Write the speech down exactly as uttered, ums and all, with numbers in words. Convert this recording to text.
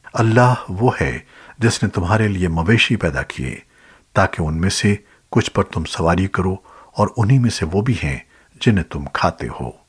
अल्लाह वो है जिसने तुम्हारे लिए मवेशी पैदा किए ताकि उनमें से कुछ पर तुम सवारी करो और उन्हीं में से वो भी हैं जिन्हें तुम खाते हो।